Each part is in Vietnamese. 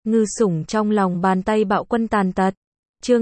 Ngư sủng trong lòng bàn tay bạo quân tàn tật. Chương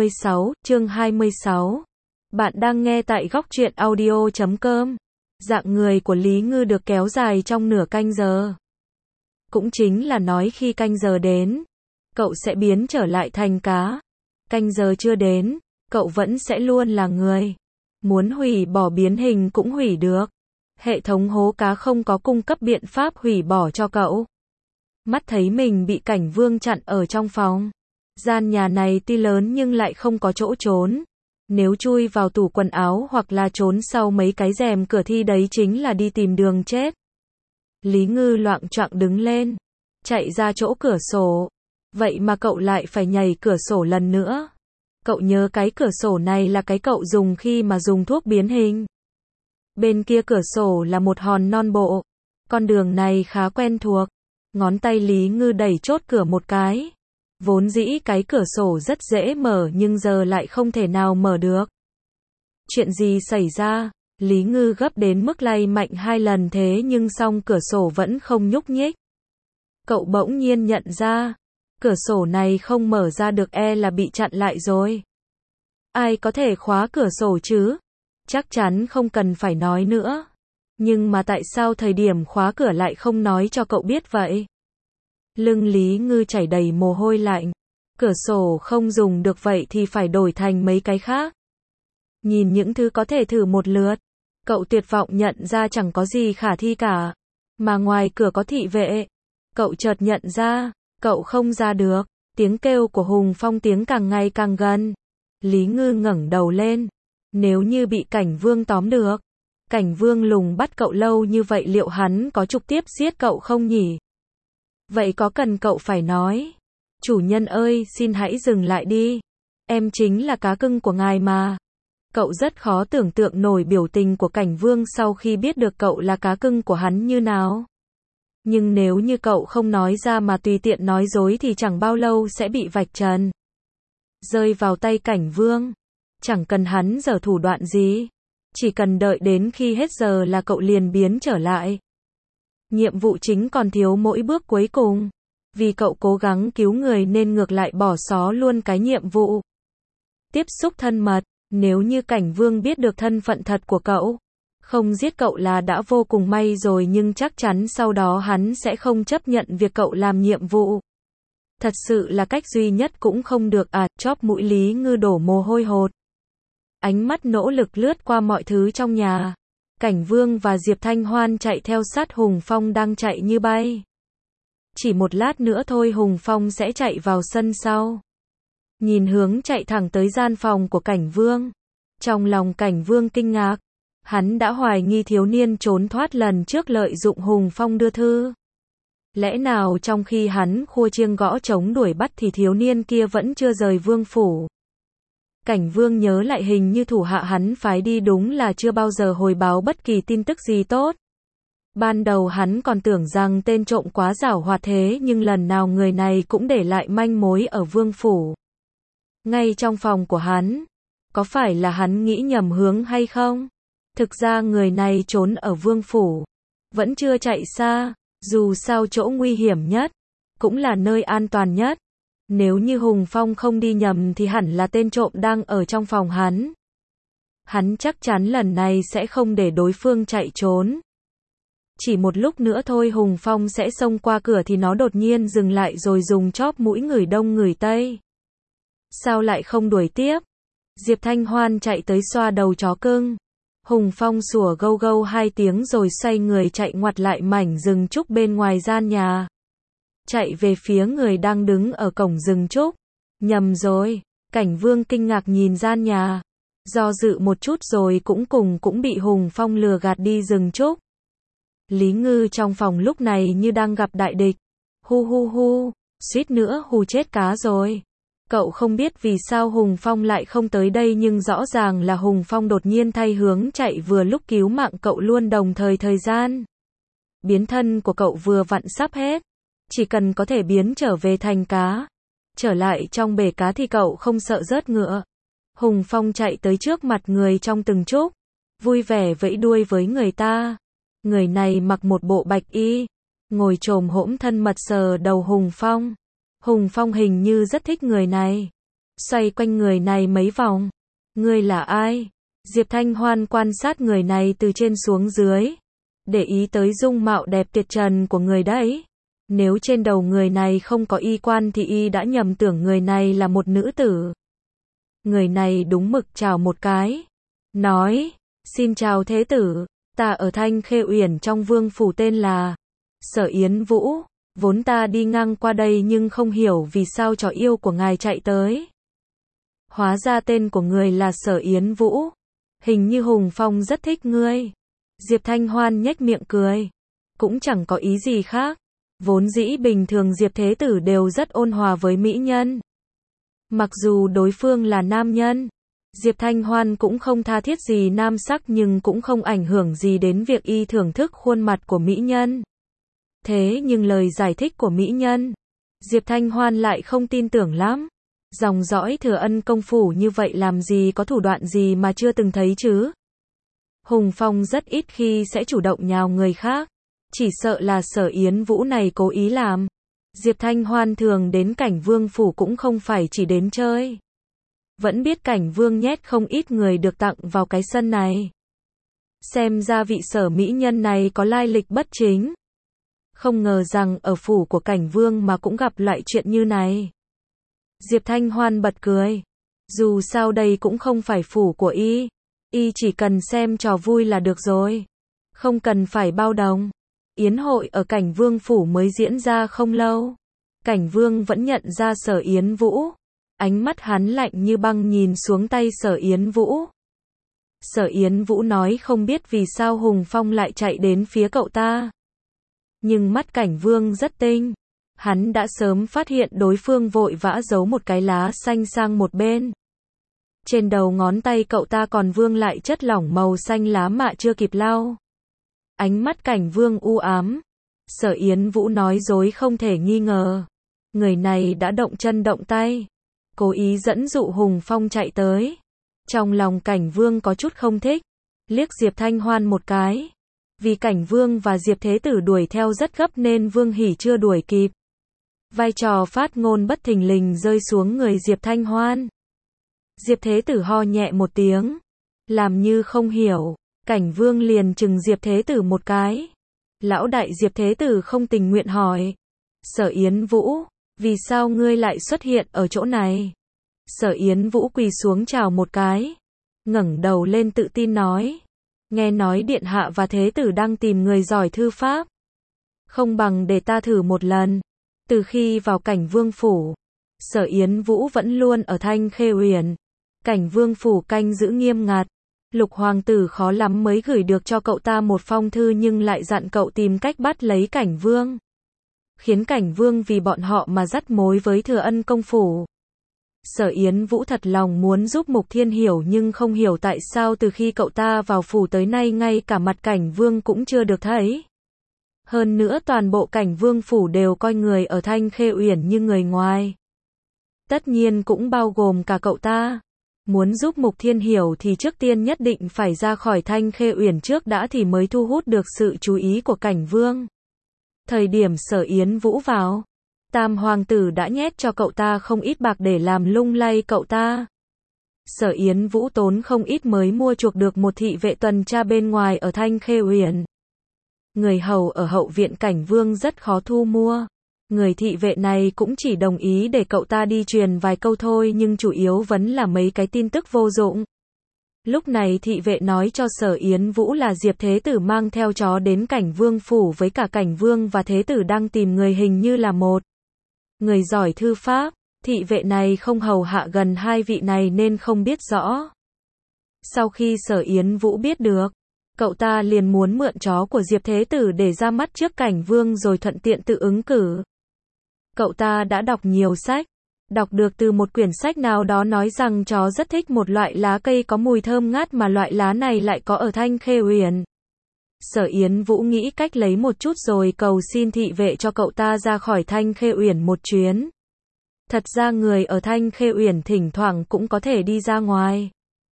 26. Bạn đang nghe tại góc truyện audio.com. Dạng người của Lý Ngư được kéo dài trong nửa canh giờ. Cũng chính là nói khi canh giờ đến, cậu sẽ biến trở lại thành cá. Canh giờ chưa đến, cậu vẫn sẽ luôn là người. Muốn hủy bỏ biến hình cũng hủy được. Hệ thống hố cá không có cung cấp biện pháp hủy bỏ cho cậu. Mắt thấy mình bị Cảnh Vương chặn ở trong phòng. Gian nhà này tuy lớn nhưng lại không có chỗ trốn. Nếu chui vào tủ quần áo hoặc là trốn sau mấy cái rèm cửa thì đấy chính là đi tìm đường chết. Lý Ngư loạng choạng đứng lên, chạy ra chỗ cửa sổ. Vậy mà cậu lại phải nhảy cửa sổ lần nữa. Cậu nhớ cái cửa sổ này là cái cậu dùng khi mà dùng thuốc biến hình. Bên kia cửa sổ là một hòn non bộ. Con đường này khá quen thuộc. Ngón tay Lý Ngư đẩy chốt cửa một cái. Vốn dĩ cái cửa sổ rất dễ mở nhưng giờ lại không thể nào mở được. Chuyện gì xảy ra? Lý Ngư gấp đến mức lay mạnh 2 lần thế nhưng song cửa sổ vẫn không nhúc nhích. Cậu bỗng nhiên nhận ra, cửa sổ này không mở ra được, là bị chặn lại rồi. Ai có thể khóa cửa sổ chứ? Chắc chắn không cần phải nói nữa. Nhưng mà tại sao thời điểm khóa cửa lại không nói cho cậu biết vậy? Lưng Lý Ngư chảy đầy mồ hôi lạnh. Cửa sổ không dùng được vậy thì phải đổi thành mấy cái khác. Nhìn những thứ có thể thử một lượt, cậu tuyệt vọng nhận ra chẳng có gì khả thi cả. Mà ngoài cửa có thị vệ. Cậu chợt nhận ra, cậu không ra được. Tiếng kêu của Hùng Phong tiếng càng ngày càng gần. Lý Ngư ngẩng đầu lên. Nếu như bị Cảnh Vương tóm được, Cảnh Vương lùng bắt cậu lâu như vậy liệu hắn có trực tiếp giết cậu không nhỉ? Vậy có cần cậu phải nói, chủ nhân ơi xin hãy dừng lại đi. Em chính là cá cưng của ngài mà. Cậu rất khó tưởng tượng nổi biểu tình của Cảnh Vương sau khi biết được cậu là cá cưng của hắn như nào. Nhưng nếu như cậu không nói ra mà tùy tiện nói dối thì chẳng bao lâu sẽ bị vạch trần. Rơi vào tay Cảnh Vương. Chẳng cần hắn giở thủ đoạn gì. Chỉ cần đợi đến khi hết giờ là cậu liền biến trở lại. Nhiệm vụ chính còn thiếu mỗi bước cuối cùng. Vì cậu cố gắng cứu người nên ngược lại bỏ xó luôn cái nhiệm vụ. Tiếp xúc thân mật. Nếu như Cảnh Vương biết được thân phận thật của cậu, không giết cậu là đã vô cùng may rồi, nhưng chắc chắn sau đó hắn sẽ không chấp nhận việc cậu làm nhiệm vụ. Thật sự là cách duy nhất cũng không được à, chóp mũi Lý Ngư đổ mồ hôi hột. Ánh mắt nỗ lực lướt qua mọi thứ trong nhà. Cảnh Vương và Diệp Thanh Hoan chạy theo sát Hùng Phong đang chạy như bay. Chỉ một lát nữa thôi Hùng Phong sẽ chạy vào sân sau. Nhìn hướng chạy thẳng tới gian phòng của Cảnh Vương. Trong lòng Cảnh Vương kinh ngạc. Hắn đã hoài nghi thiếu niên trốn thoát lần trước lợi dụng Hùng Phong đưa thư. Lẽ nào trong khi hắn khua chiêng gõ trống đuổi bắt thì thiếu niên kia vẫn chưa rời vương phủ? Cảnh Vương nhớ lại hình như thủ hạ hắn phái đi đúng là chưa bao giờ hồi báo bất kỳ tin tức gì tốt. Ban đầu hắn còn tưởng rằng tên trộm quá giảo hoạt thế nhưng lần nào người này cũng để lại manh mối ở vương phủ. Ngay trong phòng của hắn. Có phải là hắn nghĩ nhầm hướng hay không? Thực ra người này trốn ở vương phủ. Vẫn chưa chạy xa. Dù sao chỗ nguy hiểm nhất cũng là nơi an toàn nhất. Nếu như Hùng Phong không đi nhầm thì hẳn là tên trộm đang ở trong phòng hắn. Hắn chắc chắn lần này sẽ không để đối phương chạy trốn. Chỉ một lúc nữa thôi Hùng Phong sẽ xông qua cửa thì nó đột nhiên dừng lại rồi dùng chóp mũi người đông người tây. Sao lại không đuổi tiếp? Diệp Thanh Hoan chạy tới xoa đầu chó cưng. Hùng Phong sủa gâu gâu 2 tiếng rồi xoay người chạy ngoặt lại mảnh rừng trúc bên ngoài gian nhà. Chạy về phía người đang đứng ở cổng rừng trúc. Nhầm rồi. Cảnh Vương kinh ngạc nhìn gian nhà. Do dự một chút rồi cũng bị Hùng Phong lừa gạt đi rừng trúc. Lý Ngư trong phòng lúc này như đang gặp đại địch. Hu hu hu. Suýt nữa hù chết cá rồi. Cậu không biết vì sao Hùng Phong lại không tới đây nhưng rõ ràng là Hùng Phong đột nhiên thay hướng chạy vừa lúc cứu mạng cậu luôn đồng thời gian. Biến thân của cậu vừa vặn sắp hết. Chỉ cần có thể biến trở về thành cá. Trở lại trong bể cá thì cậu không sợ rớt ngựa. Hùng Phong chạy tới trước mặt người trong từng trúc. Vui vẻ vẫy đuôi với người ta. Người này mặc một bộ bạch y. Ngồi chồm hổm thân mật sờ đầu Hùng Phong. Hùng Phong hình như rất thích người này. Xoay quanh người này mấy vòng. Ngươi là ai? Diệp Thanh Hoan quan sát người này từ trên xuống dưới. Để ý tới dung mạo đẹp tuyệt trần của người đấy. Nếu trên đầu người này không có y quan thì y đã nhầm tưởng người này là một nữ tử. Người này đúng mực chào một cái. Nói, xin chào thế tử, ta ở Thanh Khê Uyển trong vương phủ tên là Sở Yến Vũ. Vốn ta đi ngang qua đây nhưng không hiểu vì sao chó yêu của ngài chạy tới. Hóa ra tên của người là Sở Yến Vũ. Hình như Hùng Phong rất thích ngươi. Diệp Thanh Hoan nhếch miệng cười. Cũng chẳng có ý gì khác. Vốn dĩ bình thường Diệp Thế Tử đều rất ôn hòa với mỹ nhân. Mặc dù đối phương là nam nhân, Diệp Thanh Hoan cũng không tha thiết gì nam sắc nhưng cũng không ảnh hưởng gì đến việc y thưởng thức khuôn mặt của mỹ nhân. Thế nhưng lời giải thích của mỹ nhân, Diệp Thanh Hoan lại không tin tưởng lắm. Dòng dõi Thừa Ân công phủ như vậy làm gì có thủ đoạn gì mà chưa từng thấy chứ. Hùng Phong rất ít khi sẽ chủ động nhào người khác. Chỉ sợ là Sở Yến Vũ này cố ý làm. Diệp Thanh Hoan thường đến Cảnh Vương phủ cũng không phải chỉ đến chơi. Vẫn biết Cảnh Vương nhét không ít người được tặng vào cái sân này. Xem ra vị Sở mỹ nhân này có lai lịch bất chính. Không ngờ rằng ở phủ của Cảnh Vương mà cũng gặp loại chuyện như này. Diệp Thanh Hoan bật cười. Dù sao đây cũng không phải phủ của y. Y chỉ cần xem trò vui là được rồi. Không cần phải bao đồng. Yến hội ở Cảnh Vương phủ mới diễn ra không lâu. Cảnh Vương vẫn nhận ra Sở Yến Vũ. Ánh mắt hắn lạnh như băng nhìn xuống tay Sở Yến Vũ. Sở Yến Vũ nói không biết vì sao Hùng Phong lại chạy đến phía cậu ta. Nhưng mắt Cảnh Vương rất tinh. Hắn đã sớm phát hiện đối phương vội vã giấu một cái lá xanh sang một bên. Trên đầu ngón tay cậu ta còn vương lại chất lỏng màu xanh lá mạ chưa kịp lau. Ánh mắt Cảnh Vương u ám. Sở Yến Vũ nói dối không thể nghi ngờ. Người này đã động chân động tay. Cố ý dẫn dụ Hùng Phong chạy tới. Trong lòng Cảnh Vương có chút không thích. Liếc Diệp Thanh Hoan một cái. Vì Cảnh Vương và Diệp Thế Tử đuổi theo rất gấp nên Vương Hỉ chưa đuổi kịp. Vai trò phát ngôn bất thình lình rơi xuống người Diệp Thanh Hoan. Diệp Thế Tử ho nhẹ một tiếng. Làm như không hiểu. Cảnh Vương liền chừng Diệp Thế Tử một cái. Lão đại Diệp Thế Tử không tình nguyện hỏi. Sở Yến Vũ, vì sao ngươi lại xuất hiện ở chỗ này? Sở Yến Vũ quỳ xuống chào một cái. Ngẩng đầu lên tự tin nói. Nghe nói Điện Hạ và Thế Tử đang tìm người giỏi thư pháp. Không bằng để ta thử một lần. Từ khi vào Cảnh Vương phủ, Sở Yến Vũ vẫn luôn ở Thanh Khê Uyển. Cảnh Vương phủ canh giữ nghiêm ngặt. Lục hoàng tử khó lắm mới gửi được cho cậu ta một phong thư nhưng lại dặn cậu tìm cách bắt lấy Cảnh Vương. Khiến Cảnh Vương vì bọn họ mà dắt mối với Thừa Ân công phủ. Sở Yến Vũ thật lòng muốn giúp Mục Thiên Hiểu nhưng không hiểu tại sao từ khi cậu ta vào phủ tới nay ngay cả mặt Cảnh Vương cũng chưa được thấy. Hơn nữa toàn bộ Cảnh Vương phủ đều coi người ở Thanh Khê Uyển như người ngoài. Tất nhiên cũng bao gồm cả cậu ta. Muốn giúp Mục Thiên Hiểu thì trước tiên nhất định phải ra khỏi Thanh Khê Uyển trước đã thì mới thu hút được sự chú ý của Cảnh Vương. Thời điểm Sở Yến Vũ vào, Tam hoàng tử đã nhét cho cậu ta không ít bạc để làm lung lay cậu ta. Sở Yến Vũ tốn không ít mới mua chuộc được một thị vệ tuần tra bên ngoài ở Thanh Khê Uyển. Người hầu ở hậu viện Cảnh Vương rất khó thu mua. Người thị vệ này cũng chỉ đồng ý để cậu ta đi truyền vài câu thôi nhưng chủ yếu vẫn là mấy cái tin tức vô dụng. Lúc này thị vệ nói cho Sở Yến Vũ là Diệp Thế Tử mang theo chó đến Cảnh Vương phủ với cả Cảnh Vương và Thế Tử đang tìm người hình như là một người giỏi thư pháp. Thị vệ này không hầu hạ gần hai vị này nên không biết rõ. Sau khi Sở Yến Vũ biết được, cậu ta liền muốn mượn chó của Diệp Thế Tử để ra mắt trước Cảnh Vương rồi thuận tiện tự ứng cử. Cậu ta đã đọc nhiều sách. Đọc được từ một quyển sách nào đó nói rằng chó rất thích một loại lá cây có mùi thơm ngát mà loại lá này lại có ở Thanh Khê Uyển. Sở Yến Vũ nghĩ cách lấy một chút rồi cầu xin thị vệ cho cậu ta ra khỏi Thanh Khê Uyển một chuyến. Thật ra người ở Thanh Khê Uyển thỉnh thoảng cũng có thể đi ra ngoài.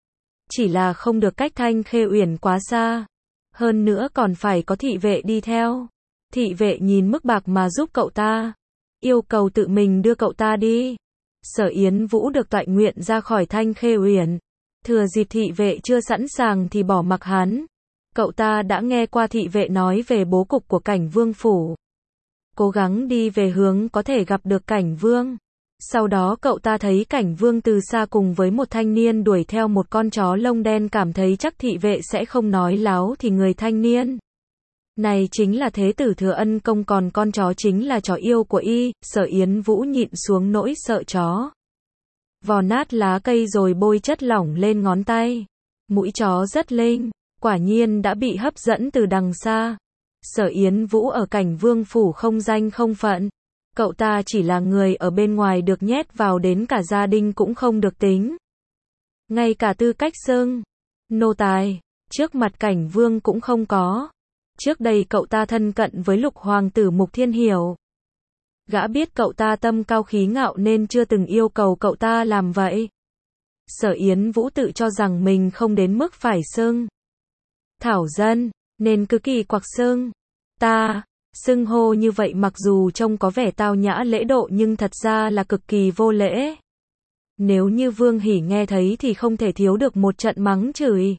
Chỉ là không được cách Thanh Khê Uyển quá xa. Hơn nữa còn phải có thị vệ đi theo. Thị vệ nhìn mức bạc mà giúp cậu ta. yêu cầu tự mình đưa cậu ta đi. Sở Yến Vũ được toại nguyện ra khỏi Thanh Khê Uyển. Thừa dịp thị vệ chưa sẵn sàng thì bỏ mặc hắn. Cậu ta đã nghe qua thị vệ nói về bố cục của Cảnh Vương phủ. Cố gắng đi về hướng có thể gặp được Cảnh Vương. Sau đó cậu ta thấy Cảnh Vương từ xa cùng với một thanh niên đuổi theo một con chó lông đen, cảm thấy chắc thị vệ sẽ không nói láo thì người thanh niên này chính là Thế tử Thừa Ân Công, còn con chó chính là chó yêu của y. Sở Yến Vũ nhịn xuống nỗi sợ chó. Vò nát lá cây rồi bôi chất lỏng lên ngón tay. Mũi chó rất linh, quả nhiên đã bị hấp dẫn từ đằng xa. Sở Yến Vũ ở Cảnh Vương phủ không danh không phận. Cậu ta chỉ là người ở bên ngoài được nhét vào, đến cả gia đình cũng không được tính. Ngay cả tư cách xưng nô tài trước mặt Cảnh Vương cũng không có. Trước đây cậu ta thân cận với Lục hoàng tử Mục Thiên Hiểu. Gã biết cậu ta tâm cao khí ngạo nên chưa từng yêu cầu cậu ta làm vậy. Sở Yến Vũ tự cho rằng mình không đến mức phải xưng thảo dân, nên cứ kỳ quặc xưng ta. Xưng hô như vậy mặc dù trông có vẻ tao nhã lễ độ nhưng thật ra là cực kỳ vô lễ. Nếu như Vương Hỉ nghe thấy thì không thể thiếu được một trận mắng chửi.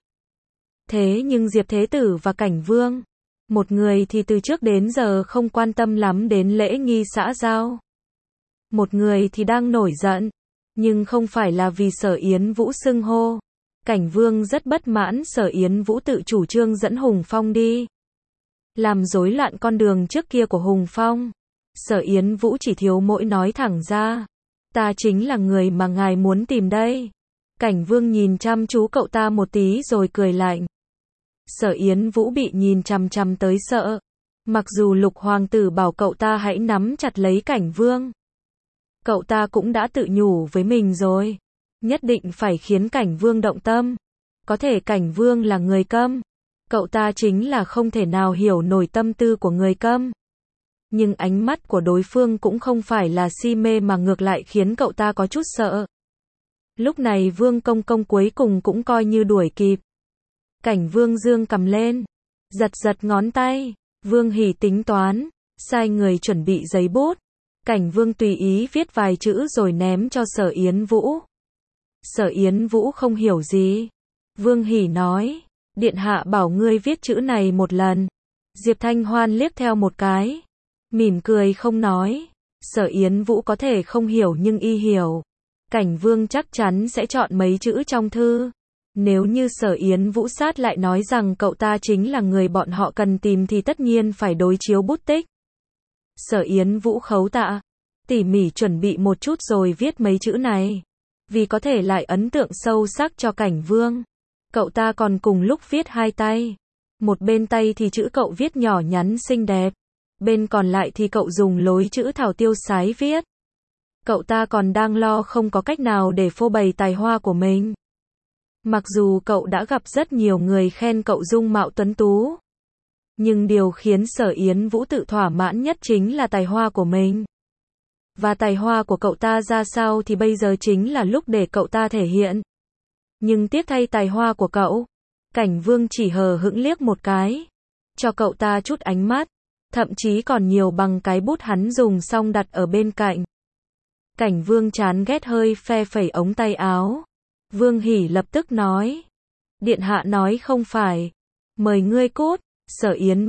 Thế nhưng Diệp Thế Tử và Cảnh Vương, một người thì từ trước đến giờ không quan tâm lắm đến lễ nghi xã giao. Một người thì đang nổi giận, nhưng không phải là vì Sở Yến Vũ xưng hô. Cảnh Vương rất bất mãn Sở Yến Vũ tự chủ trương dẫn Hùng Phong đi làm rối loạn con đường trước kia của Hùng Phong. Sở Yến Vũ chỉ thiếu mỗi nói thẳng ra, ta chính là người mà ngài muốn tìm đây. Cảnh Vương nhìn chăm chú cậu ta một tí rồi cười lạnh. Sở Yến Vũ bị nhìn chằm chằm tới sợ. Mặc dù Lục hoàng tử bảo cậu ta hãy nắm chặt lấy Cảnh Vương, cậu ta cũng đã tự nhủ với mình rồi, nhất định phải khiến Cảnh Vương động tâm. Có thể Cảnh Vương là người câm, cậu ta chính là không thể nào hiểu nổi tâm tư của người câm. Nhưng ánh mắt của đối phương cũng không phải là si mê mà ngược lại khiến cậu ta có chút sợ. Lúc này Vương Công Công cuối cùng cũng coi như đuổi kịp. Cảnh Vương dương cầm lên, giật giật ngón tay. Vương Hỉ tính toán, sai người chuẩn bị giấy bút. Cảnh Vương tùy ý viết vài chữ rồi ném cho Sở Yến Vũ. Sở Yến Vũ không hiểu gì. Vương Hỉ nói, điện hạ bảo ngươi viết chữ này một lần. Diệp Thanh Hoan liếc theo một cái, mỉm cười không nói. Sở Yến Vũ có thể không hiểu nhưng y hiểu. Cảnh Vương chắc chắn sẽ chọn mấy chữ trong thư. Nếu như Sở Yến Vũ sát lại nói rằng cậu ta chính là người bọn họ cần tìm thì tất nhiên phải đối chiếu bút tích. Sở Yến Vũ khấu tạ, tỉ mỉ chuẩn bị một chút rồi viết mấy chữ này. Vì có thể lại ấn tượng sâu sắc cho Cảnh Vương, cậu ta còn cùng lúc viết hai tay. Một bên tay thì chữ cậu viết nhỏ nhắn xinh đẹp, bên còn lại thì cậu dùng lối chữ thảo tiêu sái viết. Cậu ta còn đang lo không có cách nào để phô bày tài hoa của mình. Mặc dù cậu đã gặp rất nhiều người khen cậu dung mạo tuấn tú, nhưng điều khiến Sở Yến Vũ tự thỏa mãn nhất chính là tài hoa của mình. Và tài hoa của cậu ta ra sao thì bây giờ chính là lúc để cậu ta thể hiện. Nhưng tiếc thay tài hoa của cậu, Cảnh Vương chỉ hờ hững liếc một cái, cho cậu ta chút ánh mắt, thậm chí còn nhiều bằng cái bút hắn dùng xong đặt ở bên cạnh. Cảnh Vương chán ghét hơi phe phẩy ống tay áo. Vương Hỉ lập tức nói, điện hạ nói không phải, mời ngươi cút. Sở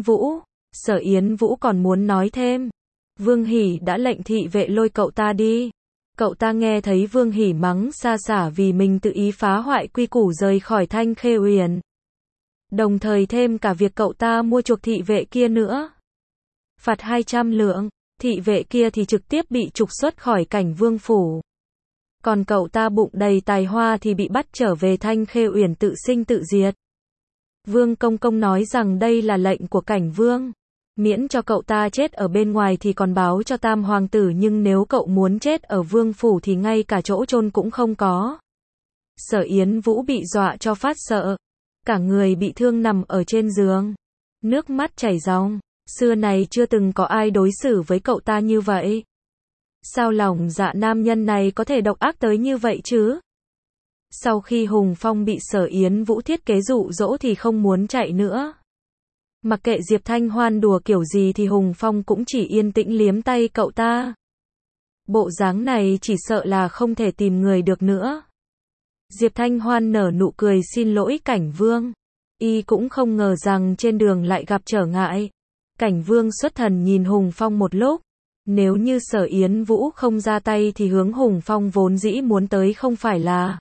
Yến Vũ còn muốn nói thêm. Vương Hỉ đã lệnh thị vệ lôi cậu ta đi. Cậu ta nghe thấy Vương Hỉ mắng xa xả vì mình tự ý phá hoại quy củ rời khỏi Thanh Khê Uyển. Đồng thời thêm cả việc cậu ta mua chuộc thị vệ kia nữa. Phạt 200 lượng, thị vệ kia thì trực tiếp bị trục xuất khỏi Cảnh Vương phủ. Còn cậu ta bụng đầy tài hoa thì bị bắt trở về Thanh Khê Uyển tự sinh tự diệt. Vương Công Công nói rằng đây là lệnh của Cảnh Vương. Miễn cho cậu ta chết ở bên ngoài thì còn báo cho Tam Hoàng tử, nhưng nếu cậu muốn chết ở Vương phủ thì ngay cả chỗ chôn cũng không có. Sở Yến Vũ bị dọa cho phát sợ. Cả người bị thương nằm ở trên giường. Nước mắt chảy ròng. Xưa này chưa từng có ai đối xử với cậu ta như vậy. Sao lòng dạ nam nhân này có thể độc ác tới như vậy chứ? Sau khi Hùng Phong bị Sở Yến Vũ thiết kế dụ dỗ thì không muốn chạy nữa. Mặc kệ Diệp Thanh Hoan đùa kiểu gì thì Hùng Phong cũng chỉ yên tĩnh liếm tay cậu ta. Bộ dáng này chỉ sợ là không thể tìm người được nữa. Diệp Thanh Hoan nở nụ cười xin lỗi Cảnh Vương. Y cũng không ngờ rằng trên đường lại gặp trở ngại. Cảnh Vương xuất thần nhìn Hùng Phong một lúc. Nếu như Sở Yến Vũ không ra tay thì hướng Hùng Phong vốn dĩ muốn tới không phải là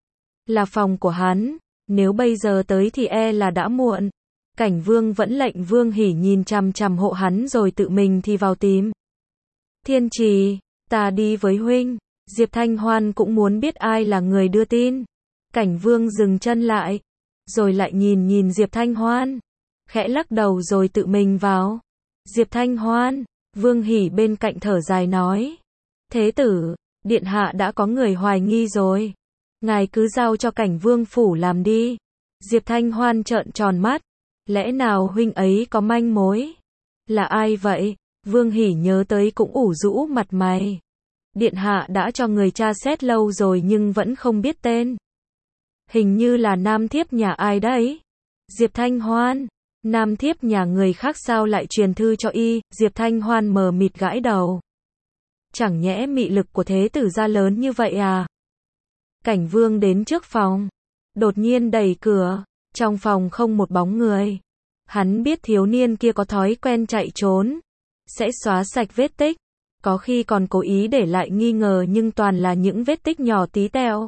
phòng của hắn. Nếu bây giờ tới thì e là đã muộn. Cảnh Vương vẫn lệnh Vương Hỉ nhìn chằm chằm hộ hắn rồi tự mình thì vào tìm. Thiên Trì, ta đi với huynh. Diệp Thanh Hoan cũng muốn biết ai là người đưa tin. Cảnh Vương dừng chân lại, rồi lại nhìn Diệp Thanh Hoan, khẽ lắc đầu rồi tự mình vào. Diệp Thanh Hoan, Vương Hỉ bên cạnh thở dài nói. Thế tử, điện hạ đã có người hoài nghi rồi. Ngài cứ giao cho Cảnh Vương phủ làm đi. Diệp Thanh Hoan trợn tròn mắt. Lẽ nào huynh ấy có manh mối? Là ai vậy? Vương Hỉ nhớ tới cũng ủ rũ mặt mày. Điện hạ đã cho người tra xét lâu rồi nhưng vẫn không biết tên. Hình như là nam thiếp nhà ai đấy? Diệp Thanh Hoan, nam thiếp nhà người khác sao lại truyền thư cho y? Diệp Thanh Hoan mờ mịt gãi đầu. Chẳng nhẽ mị lực của thế tử gia lớn như vậy à? Cảnh Vương đến trước phòng, đột nhiên đẩy cửa, trong phòng không một bóng người. Hắn biết thiếu niên kia có thói quen chạy trốn, sẽ xóa sạch vết tích, có khi còn cố ý để lại nghi ngờ nhưng toàn là những vết tích nhỏ tí tẹo.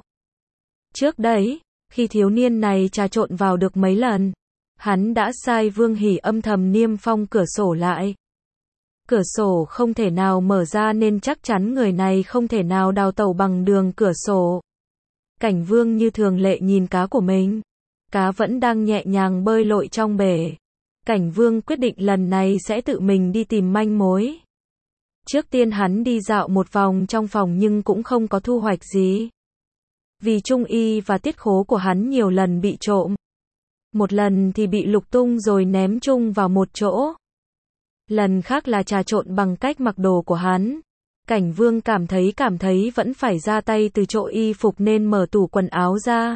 Trước đấy, khi thiếu niên này trà trộn vào được mấy lần, hắn đã sai Vương Hỉ âm thầm niêm phong cửa sổ lại. Cửa sổ không thể nào mở ra nên chắc chắn người này không thể nào đào tẩu bằng đường cửa sổ. Cảnh Vương như thường lệ nhìn cá của mình. Cá vẫn đang nhẹ nhàng bơi lội trong bể. Cảnh Vương quyết định lần này sẽ tự mình đi tìm manh mối. Trước tiên hắn đi dạo một vòng trong phòng nhưng cũng không có thu hoạch gì. Vì trung y và tiết khố của hắn nhiều lần bị trộm. Một lần thì bị lục tung rồi ném chung vào một chỗ. Lần khác là trà trộn bằng cách mặc đồ của hắn. Cảnh Vương cảm thấy vẫn phải ra tay từ chỗ y phục nên mở tủ quần áo ra.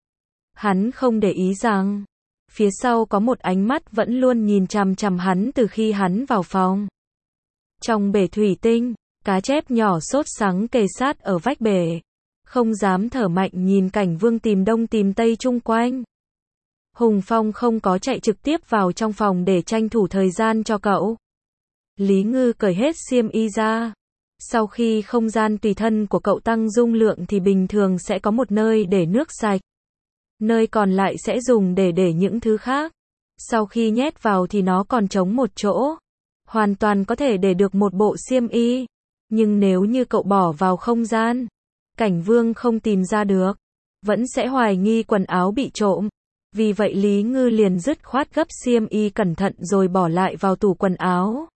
Hắn không để ý rằng phía sau có một ánh mắt vẫn luôn nhìn chằm chằm hắn từ khi hắn vào phòng. Trong bể thủy tinh, cá chép nhỏ sốt sắng kề sát ở vách bể, không dám thở mạnh nhìn Cảnh Vương tìm đông tìm tây chung quanh. Hùng Phong không có chạy trực tiếp vào trong phòng để tranh thủ thời gian cho cậu. Lý Ngư cởi hết xiêm y ra. Sau khi không gian tùy thân của cậu tăng dung lượng thì bình thường sẽ có một nơi để nước sạch. Nơi còn lại sẽ dùng để những thứ khác. Sau khi nhét vào thì nó còn trống một chỗ. Hoàn toàn có thể để được một bộ xiêm y. Nhưng nếu như cậu bỏ vào không gian, Cảnh Vương không tìm ra được, vẫn sẽ hoài nghi quần áo bị trộm. Vì vậy Lý Ngư liền dứt khoát gấp xiêm y cẩn thận rồi bỏ lại vào tủ quần áo.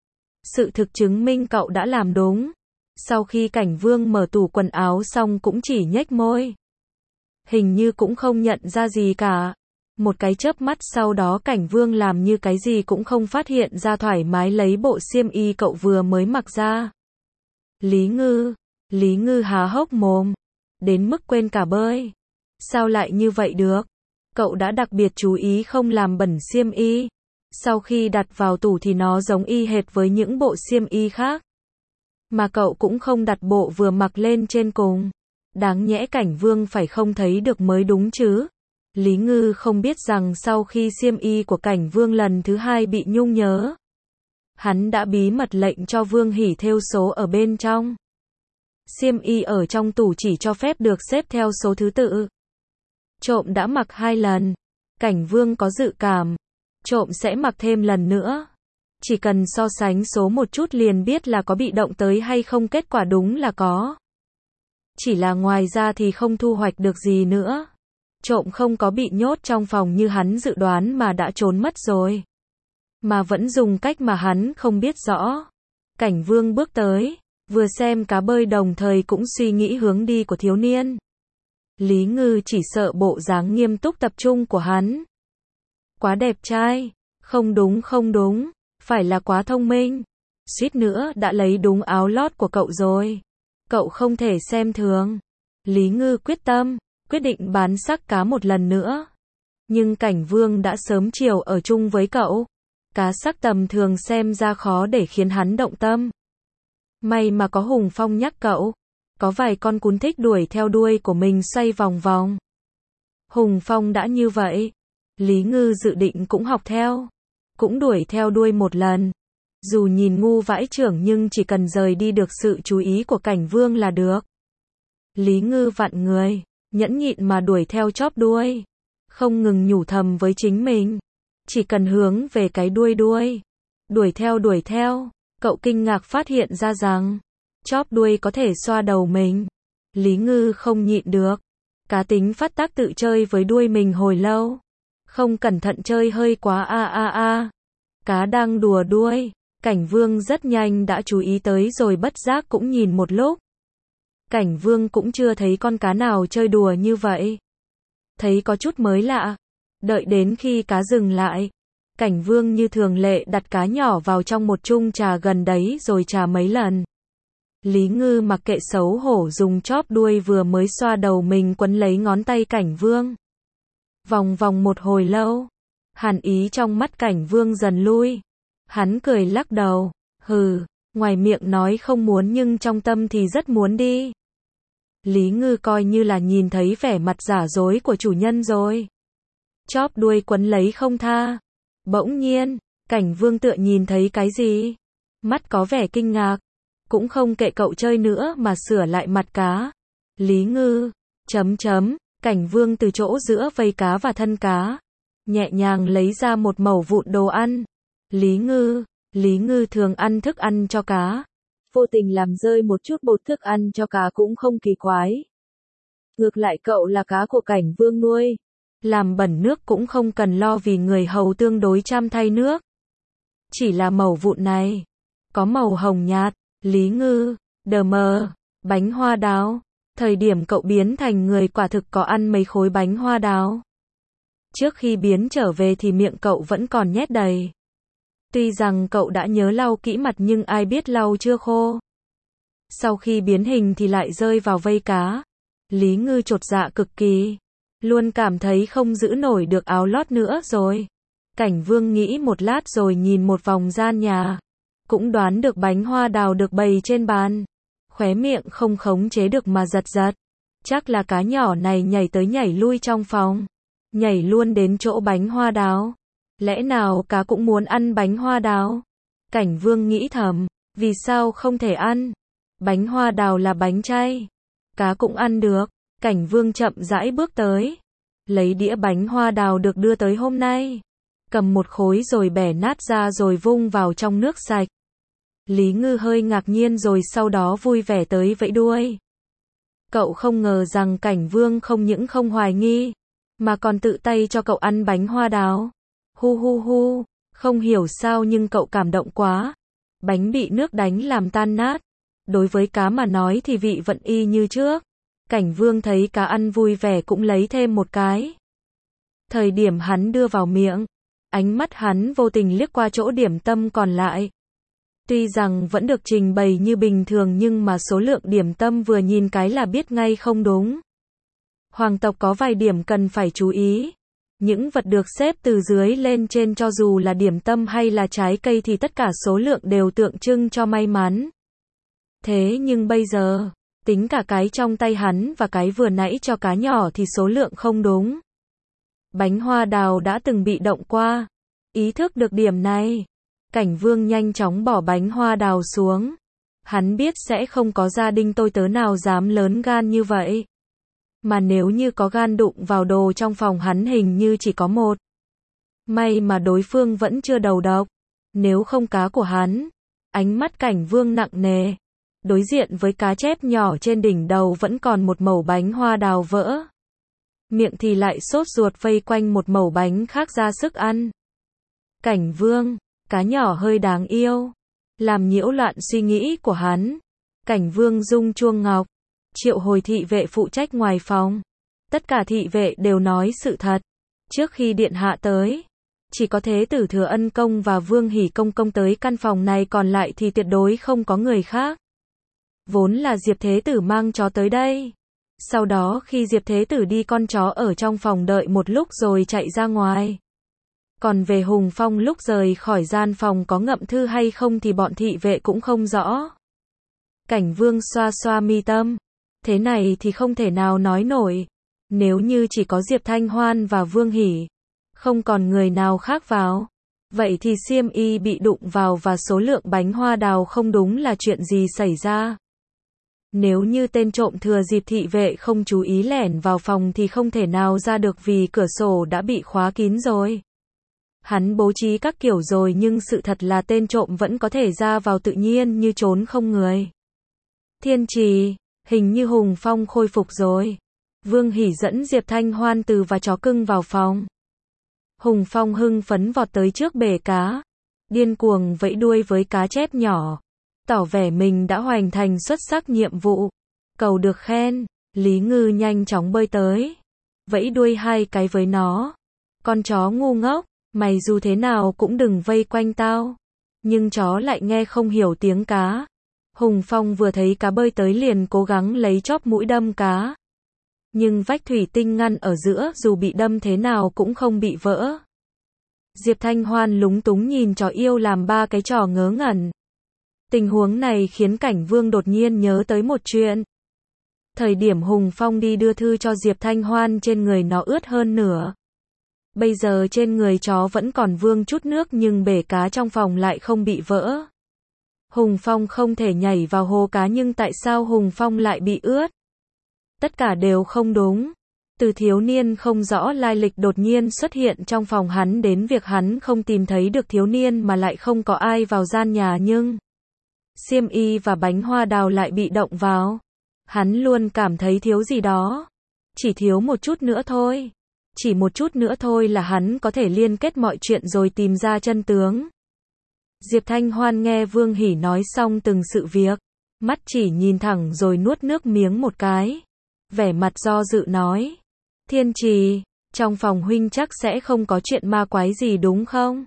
Sự thực chứng minh cậu đã làm đúng. Sau khi Cảnh Vương mở tủ quần áo xong cũng chỉ nhếch môi. Hình như cũng không nhận ra gì cả. Một cái chớp mắt sau đó Cảnh Vương làm như cái gì cũng không phát hiện ra, thoải mái lấy bộ xiêm y cậu vừa mới mặc ra. Lý Ngư há hốc mồm, đến mức quên cả bơi. Sao lại như vậy được? Cậu đã đặc biệt chú ý không làm bẩn xiêm y. Sau khi đặt vào tủ thì nó giống y hệt với những bộ xiêm y khác. Mà cậu cũng không đặt bộ vừa mặc lên trên cùng. Đáng nhẽ Cảnh Vương phải không thấy được mới đúng chứ. Lý Ngư không biết rằng sau khi xiêm y của Cảnh Vương lần thứ hai bị nhung nhớ, hắn đã bí mật lệnh cho Vương Hỉ thêu số ở bên trong. Xiêm y ở trong tủ chỉ cho phép được xếp theo số thứ tự. Trộm đã mặc 2 lần. Cảnh Vương có dự cảm trộm sẽ mặc thêm lần nữa. Chỉ cần so sánh số một chút liền biết là có bị động tới hay không, kết quả đúng là có. Chỉ là ngoài ra thì không thu hoạch được gì nữa. Trộm không có bị nhốt trong phòng như hắn dự đoán mà đã trốn mất rồi. Mà vẫn dùng cách mà hắn không biết rõ. Cảnh Vương bước tới, vừa xem cá bơi đồng thời cũng suy nghĩ hướng đi của thiếu niên. Lý Ngư chỉ sợ bộ dáng nghiêm túc tập trung của hắn. Quá đẹp trai. Không đúng, phải là quá thông minh. Suýt nữa đã lấy đúng áo lót của cậu rồi. Cậu không thể xem thường. Lý Ngư quyết định bán xác cá một lần nữa. Nhưng Cảnh Vương đã sớm chiều ở chung với cậu. Cá xác tầm thường xem ra khó để khiến hắn động tâm. May mà có Hùng Phong nhắc cậu. Có vài con cún thích đuổi theo đuôi của mình xoay vòng vòng. Hùng Phong đã như vậy. Lý Ngư dự định cũng học theo. Cũng đuổi theo đuôi một lần. Dù nhìn ngu vãi chưởng nhưng chỉ cần rời đi được sự chú ý của Cảnh Vương là được. Lý Ngư vặn người, nhẫn nhịn mà đuổi theo chóp đuôi. Không ngừng nhủ thầm với chính mình. Chỉ cần hướng về cái đuôi. Đuổi theo. Cậu kinh ngạc phát hiện ra rằng chóp đuôi có thể xoa đầu mình. Lý Ngư không nhịn được. Cá tính phát tác tự chơi với đuôi mình hồi lâu. Không cẩn thận chơi hơi quá Cá đang đùa đuôi. Cảnh Vương rất nhanh đã chú ý tới rồi bất giác cũng nhìn một lúc. Cảnh Vương cũng chưa thấy con cá nào chơi đùa như vậy. Thấy có chút mới lạ. Đợi đến khi cá dừng lại. Cảnh Vương như thường lệ đặt cá nhỏ vào trong một chung trà gần đấy rồi trà mấy lần. Lý Ngư mặc kệ xấu hổ dùng chóp đuôi vừa mới xoa đầu mình quấn lấy ngón tay Cảnh Vương. Vòng vòng một hồi lâu. Hàn ý trong mắt Cảnh Vương dần lui. Hắn cười lắc đầu. Hừ, ngoài miệng nói không muốn nhưng trong tâm thì rất muốn đi. Lý Ngư coi như là nhìn thấy vẻ mặt giả dối của chủ nhân rồi. Chóp đuôi quấn lấy không tha. Bỗng nhiên, Cảnh Vương tựa nhìn thấy cái gì? Mắt có vẻ kinh ngạc. Cũng không kệ cậu chơi nữa mà sửa lại mặt cá. Lý Ngư, Cảnh Vương từ chỗ giữa vây cá và thân cá. Nhẹ nhàng lấy ra một mẩu vụn đồ ăn. Lý Ngư thường ăn thức ăn cho cá. Vô tình làm rơi một chút bột thức ăn cho cá cũng không kỳ quái. Ngược lại cậu là cá của Cảnh Vương nuôi. Làm bẩn nước cũng không cần lo vì người hầu tương đối chăm thay nước. Chỉ là mẩu vụn này. Có màu hồng nhạt. Lý Ngư, bánh hoa đào. Thời điểm cậu biến thành người quả thực có ăn mấy khối bánh hoa đào. Trước khi biến trở về thì miệng cậu vẫn còn nhét đầy. Tuy rằng cậu đã nhớ lau kỹ mặt nhưng ai biết lau chưa khô. Sau khi biến hình thì lại rơi vào vây cá. Lý Ngư chột dạ cực kỳ. Luôn cảm thấy không giữ nổi được áo lót nữa rồi. Cảnh Vương nghĩ một lát rồi nhìn một vòng gian nhà. Cũng đoán được bánh hoa đào được bày trên bàn. Khóe miệng không khống chế được mà giật. Chắc là cá nhỏ này nhảy tới nhảy lui trong phòng. Nhảy luôn đến chỗ bánh hoa đào. Lẽ nào cá cũng muốn ăn bánh hoa đào? Cảnh Vương nghĩ thầm, vì sao không thể ăn? Bánh hoa đào là bánh chay. Cá cũng ăn được. Cảnh Vương chậm rãi bước tới. Lấy đĩa bánh hoa đào được đưa tới hôm nay. Cầm một khối rồi bẻ nát ra rồi vung vào trong nước sạch. Lý Ngư hơi ngạc nhiên rồi sau đó vui vẻ tới vẫy đuôi. Cậu không ngờ rằng Cảnh Vương không những không hoài nghi, mà còn tự tay cho cậu ăn bánh hoa đào. Hu, không hiểu sao nhưng cậu cảm động quá. Bánh bị nước đánh làm tan nát. Đối với cá mà nói thì vị vẫn y như trước. Cảnh Vương thấy cá ăn vui vẻ cũng lấy thêm một cái. Thời điểm hắn đưa vào miệng, ánh mắt hắn vô tình liếc qua chỗ điểm tâm còn lại. Tuy rằng vẫn được trình bày như bình thường nhưng mà số lượng điểm tâm vừa nhìn cái là biết ngay không đúng. Hoàng tộc có vài điểm cần phải chú ý. Những vật được xếp từ dưới lên trên cho dù là điểm tâm hay là trái cây thì tất cả số lượng đều tượng trưng cho may mắn. Thế nhưng bây giờ, tính cả cái trong tay hắn và cái vừa nãy cho cá nhỏ thì số lượng không đúng. Bánh hoa đào đã từng bị động qua. Ý thức được điểm này, Cảnh Vương nhanh chóng bỏ bánh hoa đào xuống. Hắn biết sẽ không có gia đình tôi tớ nào dám lớn gan như vậy. Mà nếu như có gan đụng vào đồ trong phòng hắn hình như chỉ có một. May mà đối phương vẫn chưa đầu độc. Nếu không cá của hắn. Ánh mắt Cảnh Vương nặng nề. Đối diện với cá chép nhỏ trên đỉnh đầu vẫn còn một mẩu bánh hoa đào vỡ. Miệng thì lại sốt ruột vây quanh một mẩu bánh khác ra sức ăn. Cảnh Vương, cá nhỏ hơi đáng yêu. Làm nhiễu loạn suy nghĩ của hắn. Cảnh Vương rung chuông ngọc. Triệu hồi thị vệ phụ trách ngoài phòng. Tất cả thị vệ đều nói sự thật. Trước khi điện hạ tới, chỉ có Thế tử Thừa Ân Công và Vương Hỉ Công Công tới căn phòng này còn lại thì tuyệt đối không có người khác. Vốn là Diệp Thế Tử mang chó tới đây. Sau đó khi Diệp Thế Tử đi con chó ở trong phòng đợi một lúc rồi chạy ra ngoài. Còn về Hùng Phong lúc rời khỏi gian phòng có ngậm thư hay không thì bọn thị vệ cũng không rõ. Cảnh Vương xoa xoa mi tâm. Thế này thì không thể nào nói nổi. Nếu như chỉ có Diệp Thanh Hoan và Vương Hỷ, không còn người nào khác vào, vậy thì xiêm y bị đụng vào và số lượng bánh hoa đào không đúng là chuyện gì xảy ra. Nếu như tên trộm thừa dịp thị vệ không chú ý lẻn vào phòng thì không thể nào ra được vì cửa sổ đã bị khóa kín rồi. Hắn bố trí các kiểu rồi nhưng sự thật là tên trộm vẫn có thể ra vào tự nhiên như trốn không người. Thiên Trì, hình như Hùng Phong khôi phục rồi. Vương Hỷ dẫn Diệp Thanh Hoan từ và chó cưng vào phòng. Hùng Phong hưng phấn vọt tới trước bể cá, điên cuồng vẫy đuôi với cá chép nhỏ, tỏ vẻ mình đã hoàn thành xuất sắc nhiệm vụ. Cầu được khen, Lý Ngư nhanh chóng bơi tới, vẫy đuôi 2 cái với nó. Con chó ngu ngốc, mày dù thế nào cũng đừng vây quanh tao. Nhưng chó lại nghe không hiểu tiếng cá. Hùng Phong vừa thấy cá bơi tới liền cố gắng lấy chóp mũi đâm cá. Nhưng vách thủy tinh ngăn ở giữa dù bị đâm thế nào cũng không bị vỡ. Diệp Thanh Hoan lúng túng nhìn chó yêu làm 3 cái trò ngớ ngẩn. Tình huống này khiến Cảnh Vương đột nhiên nhớ tới một chuyện. Thời điểm Hùng Phong đi đưa thư cho Diệp Thanh Hoan trên người nó ướt hơn nửa. Bây giờ trên người chó vẫn còn vương chút nước nhưng bể cá trong phòng lại không bị vỡ. Hùng Phong không thể nhảy vào hồ cá nhưng tại sao Hùng Phong lại bị ướt? Tất cả đều không đúng. Từ thiếu niên không rõ lai lịch đột nhiên xuất hiện trong phòng hắn đến việc hắn không tìm thấy được thiếu niên mà lại không có ai vào gian nhà nhưng xiêm y và bánh hoa đào lại bị động vào. Hắn luôn cảm thấy thiếu gì đó. Chỉ thiếu một chút nữa thôi. Chỉ một chút nữa thôi là hắn có thể liên kết mọi chuyện rồi tìm ra chân tướng. Diệp Thanh Hoan nghe Vương Hỷ nói xong từng sự việc, mắt chỉ nhìn thẳng rồi nuốt nước miếng một cái. Vẻ mặt do dự nói, Thiên Trì, trong phòng huynh chắc sẽ không có chuyện ma quái gì đúng không?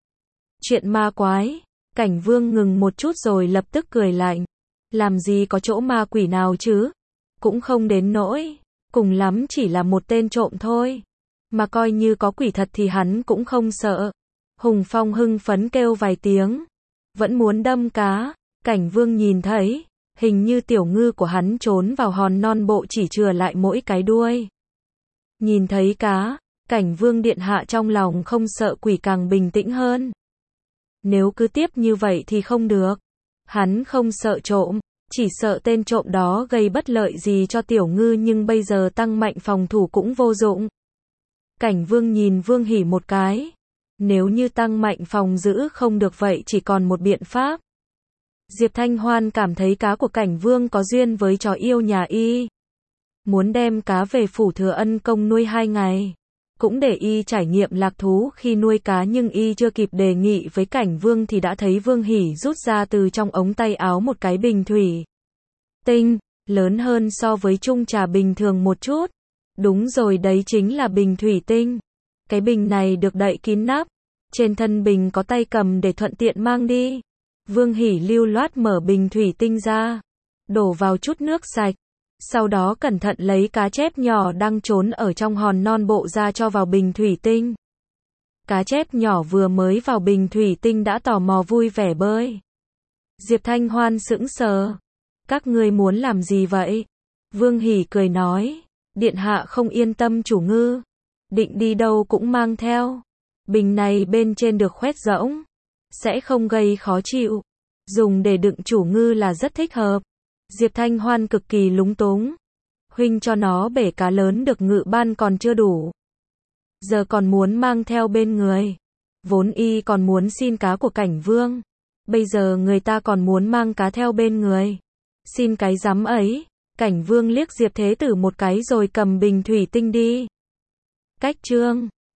Chuyện ma quái? Cảnh Vương ngừng một chút rồi lập tức cười lạnh. Làm gì có chỗ ma quỷ nào chứ? Cũng không đến nỗi, cùng lắm chỉ là một tên trộm thôi. Mà coi như có quỷ thật thì hắn cũng không sợ. Hùng Phong hưng phấn kêu vài tiếng, vẫn muốn đâm cá. Cảnh Vương nhìn thấy, hình như tiểu ngư của hắn trốn vào hòn non bộ chỉ chừa lại mỗi cái đuôi. Nhìn thấy cá, Cảnh Vương điện hạ trong lòng không sợ quỷ càng bình tĩnh hơn. Nếu cứ tiếp như vậy thì không được. Hắn không sợ trộm, chỉ sợ tên trộm đó gây bất lợi gì cho tiểu ngư nhưng bây giờ tăng mạnh phòng thủ cũng vô dụng. Cảnh Vương nhìn Vương Hỷ một cái. Nếu như tăng mạnh phòng giữ không được vậy chỉ còn một biện pháp. Diệp Thanh Hoan cảm thấy cá của Cảnh Vương có duyên với chó yêu nhà y. Muốn đem cá về phủ Thừa Ân Công nuôi 2 ngày. Cũng để y trải nghiệm lạc thú khi nuôi cá nhưng y chưa kịp đề nghị với Cảnh Vương thì đã thấy Vương Hỷ rút ra từ trong ống tay áo một cái bình thủy tinh, lớn hơn so với chung trà bình thường một chút. Đúng rồi, đấy chính là bình thủy tinh. Cái bình này được đậy kín nắp. Trên thân bình có tay cầm để thuận tiện mang đi. Vương Hỷ lưu loát mở bình thủy tinh ra, đổ vào chút nước sạch. Sau đó cẩn thận lấy cá chép nhỏ đang trốn ở trong hòn non bộ ra cho vào bình thủy tinh. Cá chép nhỏ vừa mới vào bình thủy tinh đã tò mò vui vẻ bơi. Diệp Thanh Hoan sững sờ. Các ngươi muốn làm gì vậy? Vương Hỷ cười nói, điện hạ không yên tâm chủ ngư. Định đi đâu cũng mang theo. Bình này bên trên được khoét rỗng, sẽ không gây khó chịu. Dùng để đựng chủ ngư là rất thích hợp. Diệp Thanh Hoan cực kỳ lúng túng. Huynh cho nó bể cá lớn được ngự ban còn chưa đủ. Giờ còn muốn mang theo bên người. Vốn y còn muốn xin cá của Cảnh Vương. Bây giờ người ta còn muốn mang cá theo bên người. Xin cái rắm ấy. Cảnh Vương liếc Diệp Thế Tử một cái rồi cầm bình thủy tinh đi. Cách chương